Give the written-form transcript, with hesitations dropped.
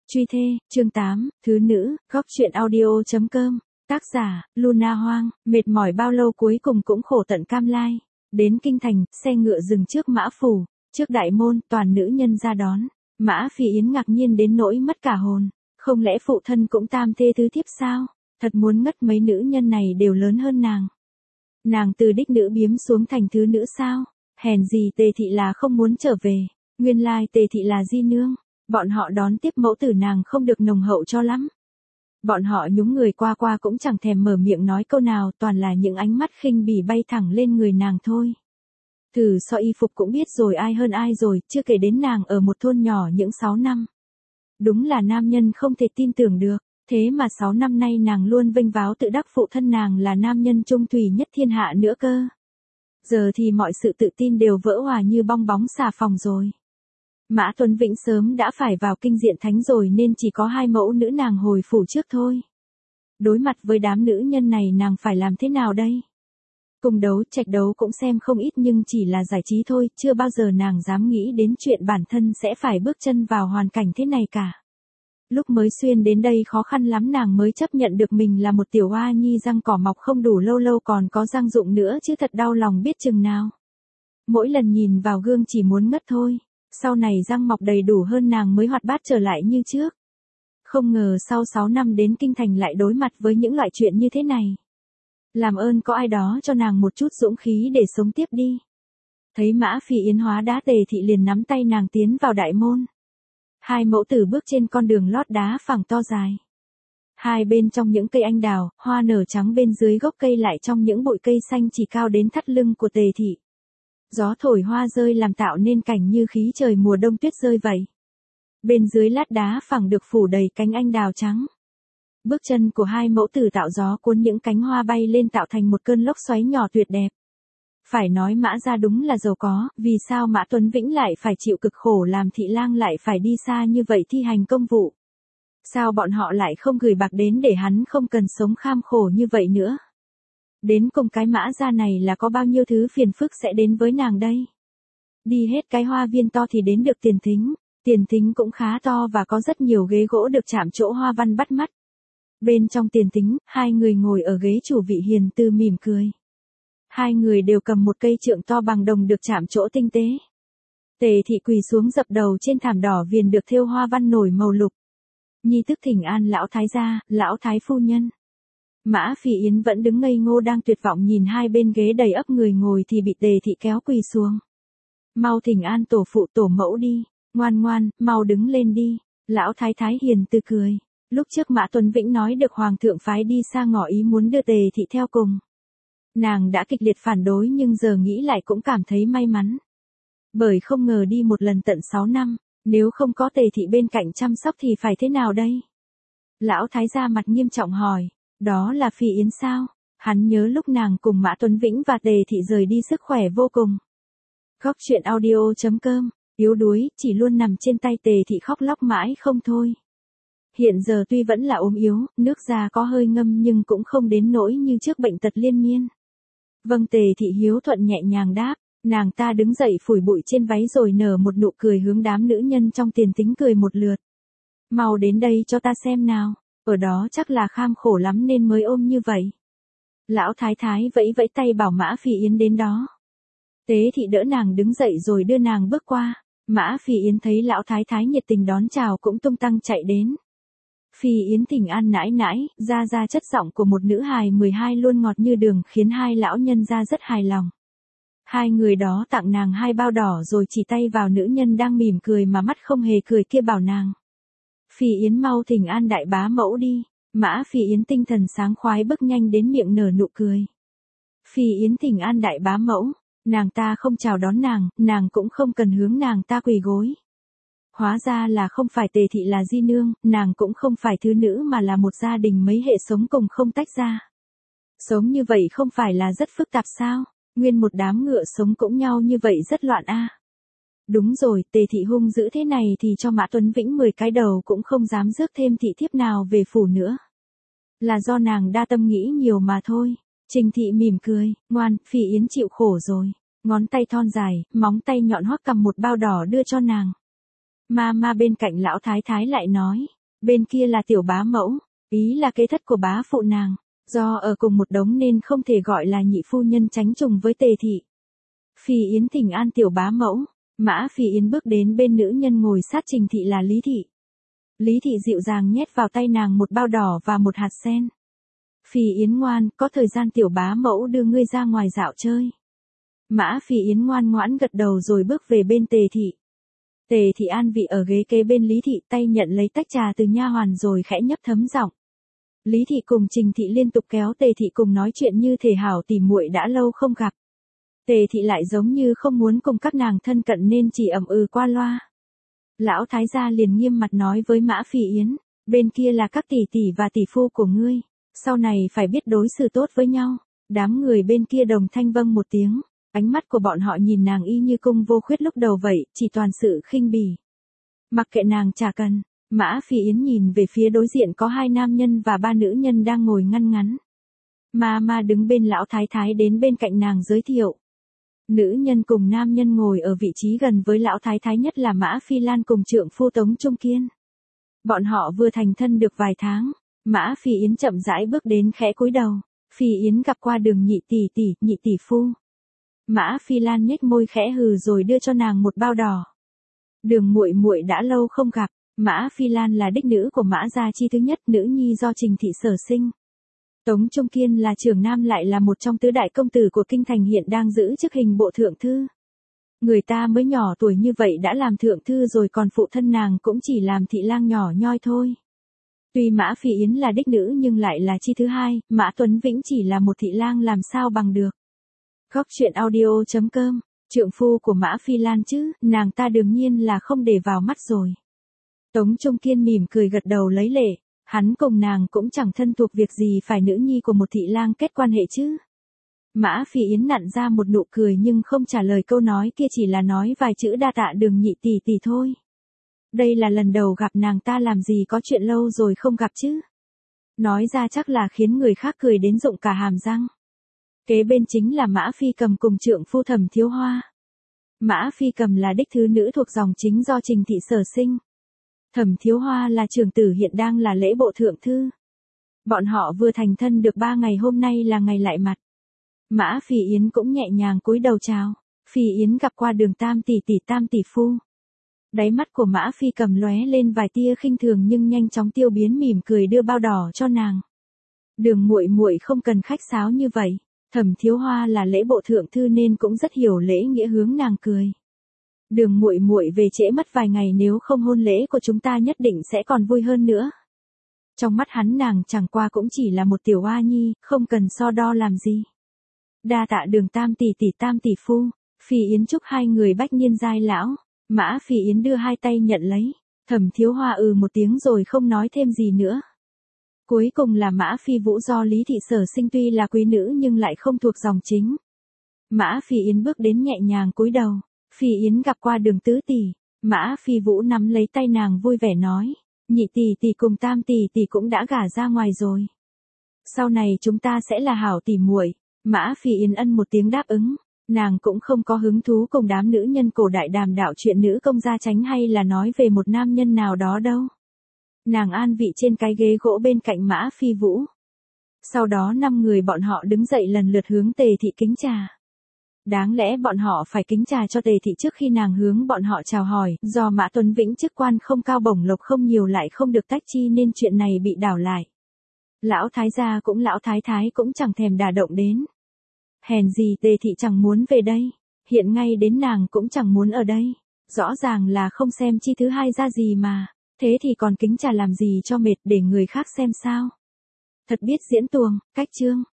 Truy thê, chương 8, thứ nữ, góc truyện audio.com, tác giả, Luna Hoang, mệt mỏi bao lâu cuối cùng cũng khổ tận cam lai. Đến kinh thành, xe ngựa dừng trước Mã Phủ, trước đại môn, toàn nữ nhân ra đón. Mã Phi Yến ngạc nhiên đến nỗi mất cả hồn, không lẽ phụ thân cũng tam thê tứ thiếp sao? Thật muốn ngất, mấy nữ nhân này đều lớn hơn nàng. Nàng từ đích nữ biếm xuống thành thứ nữ sao? Hèn gì Tề thị là không muốn trở về, nguyên lai Tề thị là di nương. Bọn họ đón tiếp mẫu tử nàng không được nồng hậu cho lắm. Bọn họ nhúng người qua cũng chẳng thèm mở miệng nói câu nào, toàn là những ánh mắt khinh bỉ bay thẳng lên người nàng thôi. Thử so y phục cũng biết rồi ai hơn ai rồi, chưa kể đến nàng ở một thôn nhỏ những 6 năm. Đúng là nam nhân không thể tin tưởng được, thế mà 6 năm nay nàng luôn vênh váo tự đắc phụ thân nàng là nam nhân trung thủy nhất thiên hạ nữa cơ. Giờ thì mọi sự tự tin đều vỡ hòa như bong bóng xà phòng rồi. Mã Tuấn Vĩnh sớm đã phải vào kinh diện thánh rồi nên chỉ có 2 mẫu nữ nàng hồi phủ trước thôi. Đối mặt với đám nữ nhân này nàng phải làm thế nào đây? Cùng đấu, trạch đấu cũng xem không ít nhưng chỉ là giải trí thôi, chưa bao giờ nàng dám nghĩ đến chuyện bản thân sẽ phải bước chân vào hoàn cảnh thế này cả. Lúc mới xuyên đến đây khó khăn lắm nàng mới chấp nhận được mình là một tiểu hoa nhi răng cỏ mọc không đủ lâu lâu còn có răng rụng nữa chứ, thật đau lòng biết chừng nào. Mỗi lần nhìn vào gương chỉ muốn ngất thôi. Sau này răng mọc đầy đủ hơn nàng mới hoạt bát trở lại như trước. Không ngờ sau 6 năm đến kinh thành lại đối mặt với những loại chuyện như thế này. Làm ơn có ai đó cho nàng một chút dũng khí để sống tiếp đi. Thấy Mã Phi Yến hóa đá, Tề thị liền nắm tay nàng tiến vào đại môn. 2 mẫu tử bước trên con đường lót đá phẳng to dài. Hai bên trong những cây anh đào, hoa nở trắng, bên dưới gốc cây lại trong những bụi cây xanh chỉ cao đến thắt lưng của Tề thị. Gió thổi hoa rơi làm tạo nên cảnh như khí trời mùa đông tuyết rơi vậy. Bên dưới lát đá phẳng được phủ đầy cánh anh đào trắng. Bước chân của 2 mẫu tử tạo gió cuốn những cánh hoa bay lên tạo thành một cơn lốc xoáy nhỏ tuyệt đẹp. Phải nói Mã gia đúng là giàu có, vì sao Mã Tuấn Vĩnh lại phải chịu cực khổ làm thị lang lại phải đi xa như vậy thi hành công vụ? Sao bọn họ lại không gửi bạc đến để hắn không cần sống kham khổ như vậy nữa? Đến cùng cái Mã gia này là có bao nhiêu thứ phiền phức sẽ đến với nàng đây? Đi hết cái hoa viên to thì đến được tiền thính cũng khá to và có rất nhiều ghế gỗ được chạm trổ hoa văn bắt mắt. Bên trong tiền thính, 2 người ngồi ở ghế chủ vị hiền từ mỉm cười. 2 người đều cầm một cây trượng to bằng đồng được chạm trổ tinh tế. Tề thị quỳ xuống dập đầu trên thảm đỏ viền được thêu hoa văn nổi màu lục. Nhi tức thỉnh an lão thái gia, lão thái phu nhân. Mã Phi Yến vẫn đứng ngây ngô đang tuyệt vọng nhìn hai bên ghế đầy ắp người ngồi thì bị Tề thị kéo quỳ xuống. Mau thỉnh an tổ phụ tổ mẫu đi, ngoan ngoan, mau đứng lên đi. Lão thái thái hiền từ cười. Lúc trước Mã Tuấn Vĩnh nói được hoàng thượng phái đi xa ngỏ ý muốn đưa Tề thị theo cùng. Nàng đã kịch liệt phản đối nhưng giờ nghĩ lại cũng cảm thấy may mắn. Bởi không ngờ đi một lần tận 6 năm, nếu không có Tề thị bên cạnh chăm sóc thì phải thế nào đây? Lão thái gia mặt nghiêm trọng hỏi. Đó là Phi Yến sao? Hắn nhớ lúc nàng cùng Mã Tuấn Vĩnh và Tề thị rời đi sức khỏe vô cùng. Góc truyện audio.com, yếu đuối, chỉ luôn nằm trên tay Tề thị khóc lóc mãi không thôi. Hiện giờ tuy vẫn là ốm yếu, nước da có hơi ngâm nhưng cũng không đến nỗi như trước bệnh tật liên miên. Vâng, Tề thị hiếu thuận nhẹ nhàng đáp, nàng ta đứng dậy phủi bụi trên váy rồi nở một nụ cười hướng đám nữ nhân trong tiền thính cười một lượt. Mau đến đây cho ta xem nào. Ở đó chắc là kham khổ lắm nên mới ôm như vậy. Lão thái thái vẫy vẫy tay bảo Mã Phi Yến đến đó. Tế thị đỡ nàng đứng dậy rồi đưa nàng bước qua. Mã Phi Yến thấy lão thái thái nhiệt tình đón chào cũng tung tăng chạy đến. Phi Yến thỉnh an nãi nãi, ra chất giọng của một nữ hài 12 luôn ngọt như đường khiến 2 lão nhân gia rất hài lòng. 2 người đó tặng nàng 2 bao đỏ rồi chỉ tay vào nữ nhân đang mỉm cười mà mắt không hề cười kia bảo nàng. Phi Yến mau thỉnh an đại bá mẫu đi. Mã Phi Yến tinh thần sáng khoái bước nhanh đến miệng nở nụ cười. Phi Yến thỉnh an đại bá mẫu, nàng ta không chào đón nàng cũng không cần hướng nàng ta quỳ gối. Hóa ra là không phải Tề thị là di nương, nàng cũng không phải thứ nữ mà là một gia đình mấy hệ sống cùng không tách ra. Sống như vậy không phải là rất phức tạp sao? Nguyên một đám ngựa sống cũng nhau như vậy rất loạn a. Đúng rồi, Tề thị hung dữ thế này thì cho Mã Tuấn Vĩnh 10 cái đầu cũng không dám rước thêm thị thiếp nào về phủ nữa. Là do nàng đa tâm nghĩ nhiều mà thôi. Trình thị mỉm cười, ngoan, Phi Yến chịu khổ rồi. Ngón tay thon dài, móng tay nhọn hoắt cầm một bao đỏ đưa cho nàng. Ma bên cạnh lão thái thái lại nói, Bên kia là tiểu bá mẫu, ý là kế thất của bá phụ nàng, do ở cùng một đống nên không thể gọi là nhị phu nhân tránh trùng với Tề thị. Phi Yến thỉnh an tiểu bá mẫu, Mã Phi Yến bước đến bên nữ nhân ngồi sát Trình thị là Lý thị. Lý thị dịu dàng nhét vào tay nàng một bao đỏ và một hạt sen. Phi Yến ngoan, có thời gian tiểu bá mẫu đưa ngươi ra ngoài dạo chơi. Mã Phi Yến ngoan ngoãn gật đầu rồi bước về bên Tề thị. Tề thị an vị ở ghế kế bên Lý thị, tay nhận lấy tách trà từ nha hoàn rồi khẽ nhấp thấm giọng. Lý thị cùng Trình thị liên tục kéo Tề thị cùng nói chuyện như thể hảo tỉ muội đã lâu không gặp. Tề thị lại giống như không muốn cùng các nàng thân cận nên chỉ ậm ừ qua loa. Lão thái gia liền nghiêm mặt nói với Mã Phi Yến, bên kia là các tỷ tỷ và tỷ phu của ngươi, sau này phải biết đối xử tốt với nhau. Đám người bên kia đồng thanh vâng một tiếng, ánh mắt của bọn họ nhìn nàng y như cung vô khuyết lúc đầu vậy, chỉ toàn sự khinh bỉ. Mặc kệ nàng chả cần, Mã Phi Yến nhìn về phía đối diện có 2 nam nhân và 3 nữ nhân đang ngồi ngăn ngắn. Ma đứng bên lão thái thái đến bên cạnh nàng giới thiệu. Nữ nhân cùng nam nhân ngồi ở vị trí gần với lão thái thái nhất là Mã Phi Lan cùng trượng phu Tống Trung Kiên. Bọn họ vừa thành thân được vài tháng, Mã Phi Yến chậm rãi bước đến khẽ cúi đầu. Phi Yến gặp qua Đường nhị tỷ, nhị tỷ phu. Mã Phi Lan nhếch môi khẽ hừ rồi đưa cho nàng một bao đỏ. Đường muội muội đã lâu không gặp. Mã Phi Lan là đích nữ của Mã gia chi thứ nhất, nữ nhi do Trình thị sở sinh. Tống Trung Kiên là trưởng nam lại là một trong tứ đại công tử của kinh thành hiện đang giữ chức hình bộ thượng thư. Người ta mới nhỏ tuổi như vậy đã làm thượng thư rồi, còn phụ thân nàng cũng chỉ làm thị lang nhỏ nhoi thôi. Tuy Mã Phi Yến là đích nữ nhưng lại là chi thứ hai, Mã Tuấn Vĩnh chỉ là một thị lang làm sao bằng được. Góc truyện audio.com, trượng phu của Mã Phi Lan chứ, nàng ta đương nhiên là không để vào mắt rồi. Tống Trung Kiên mỉm cười gật đầu lấy lệ, hắn cùng nàng cũng chẳng thân thuộc việc gì phải nữ nhi của một thị lang kết quan hệ chứ. Mã Phi Yến nặn ra một nụ cười nhưng không trả lời câu nói kia, chỉ là nói vài chữ đa tạ Đường nhị tỷ tỷ thôi. Đây là lần đầu gặp nàng ta, làm gì có chuyện lâu rồi không gặp chứ. Nói ra chắc là khiến người khác cười đến rụng cả hàm răng. Kế bên chính là Mã Phi Cầm cùng trượng phu Thẩm Thiếu Hoa. Mã Phi Cầm là đích thứ nữ thuộc dòng chính do Trình thị sở sinh. Thẩm Thiếu Hoa là trưởng tử hiện đang là lễ bộ thượng thư. Bọn họ vừa thành thân được 3 ngày, hôm nay là ngày lại mặt. Mã Phi Yến cũng nhẹ nhàng cúi đầu chào. Phi Yến gặp qua Đường tam tỷ phu. Đáy mắt của Mã Phi Cầm lóe lên vài tia khinh thường nhưng nhanh chóng tiêu biến, mỉm cười đưa bao đỏ cho nàng. Đường muội muội không cần khách sáo như vậy. Thẩm Thiếu Hoa là lễ bộ thượng thư nên cũng rất hiểu lễ nghĩa, hướng nàng cười. Đường muội muội về trễ mất vài ngày, nếu không hôn lễ của chúng ta nhất định sẽ còn vui hơn nữa. Trong mắt hắn nàng chẳng qua cũng chỉ là một tiểu oa nhi, không cần so đo làm gì. Đa tạ Đường tam tỷ phu. Phi Yến chúc hai người bách niên giai lão. Mã Phi Yến đưa hai tay nhận lấy. Thẩm Thiếu Hoa một tiếng rồi không nói thêm gì nữa. Cuối cùng là Mã Phi Vũ do Lý thị sở sinh, tuy là quý nữ nhưng lại không thuộc dòng chính. Mã Phi Yến bước đến nhẹ nhàng cúi đầu. Phi Yến gặp qua Đường tứ tỷ. Mã Phi Vũ nắm lấy tay nàng vui vẻ nói, nhị tỷ tỷ cùng tam tỷ tỷ cũng đã gả ra ngoài rồi. Sau này chúng ta sẽ là hảo tỷ muội. Mã Phi Yến ân một tiếng đáp ứng. Nàng cũng không có hứng thú cùng đám nữ nhân cổ đại đàm đạo chuyện nữ công gia chánh hay là nói về một nam nhân nào đó đâu. Nàng an vị trên cái ghế gỗ bên cạnh Mã Phi Vũ. Sau đó 5 người bọn họ đứng dậy lần lượt hướng Tề thị kính trà. Đáng lẽ bọn họ phải kính trà cho Tề thị trước khi nàng hướng bọn họ chào hỏi, do Mã Tuấn Vĩnh chức quan không cao bổng lộc không nhiều lại không được tách chi nên chuyện này bị đảo lại. Lão thái gia cũng lão thái thái cũng chẳng thèm đả động đến. Hèn gì Tề thị chẳng muốn về đây, hiện ngay đến nàng cũng chẳng muốn ở đây. Rõ ràng là không xem chi thứ hai ra gì mà, thế thì còn kính trà làm gì cho mệt, để người khác xem sao. Thật biết diễn tuồng, cách chương.